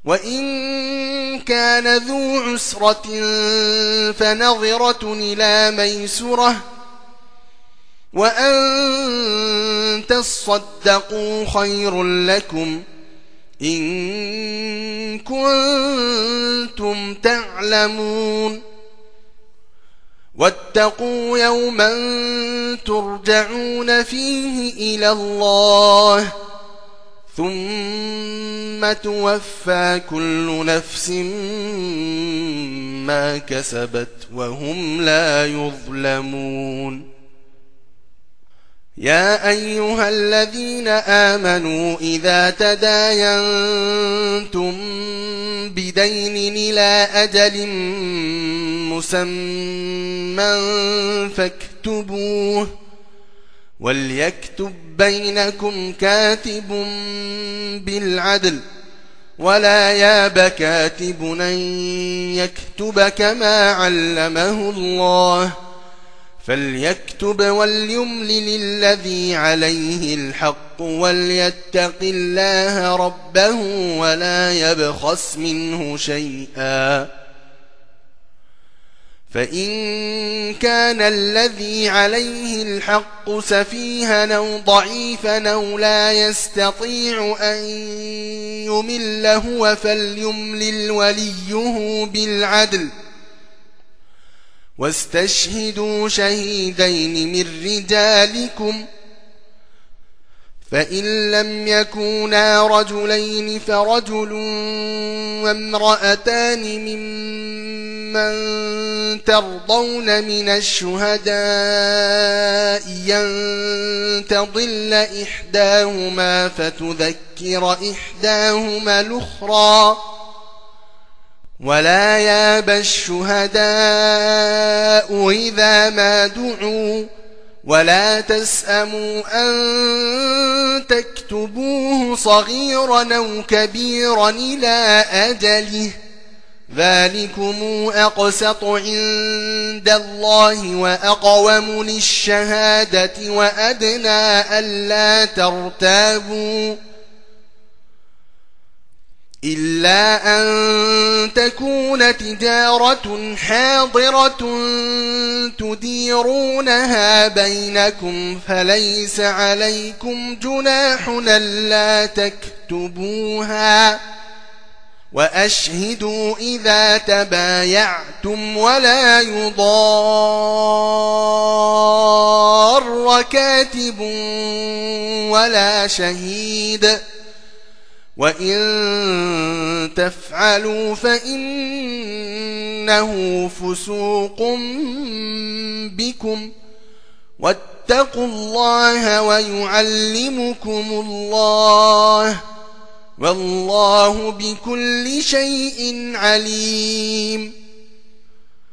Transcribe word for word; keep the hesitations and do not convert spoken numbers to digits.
وإن كان ذو عسرة فنظرة إلى ميسرة وأن تصدقوا خير لكم إن كنتم تعلمون واتقوا يوما ترجعون فيه إلى الله ثم توفى كل نفس ما كسبت وهم لا يظلمون يا أيها الذين آمنوا إذا تداينتم بدين إلى أجل مسمى فاكتبوه وليكتب بينكم كاتب بالعدل ولا ياب كاتب أن يكتب كما علمه الله فليكتب وليملل الذي عليه الحق وليتق الله ربه ولا يبخس منه شيئا فإن كان الذي عليه الحق سفيها أو ضعيفا أو لا يستطيع أن يمل هو فليملل وليه بالعدل واستشهدوا شهيدين من رجالكم فإن لم يكونا رجلين فرجل وامرأتان ممن ترضون من الشهداء أن تضل إحداهما فتذكر إحداهما الأخرى ولا يابى الشهداء إذا ما دعوا ولا تسأموا أن تكتبوه صغيرا أو كبيرا إلى أجله ذلكم أقسط عند الله وأقوم للشهادة وأدنى ألا ترتابوا إلا أن تكون تجارة حاضرة تديرونها بينكم فليس عليكم جناح ألا تكتبوها وأشهدوا إذا تبايعتم ولا يضار كاتب ولا شهيد وإن تفعلوا فإنه فسوق بكم واتقوا الله ويعلمكم الله والله بكل شيء عليم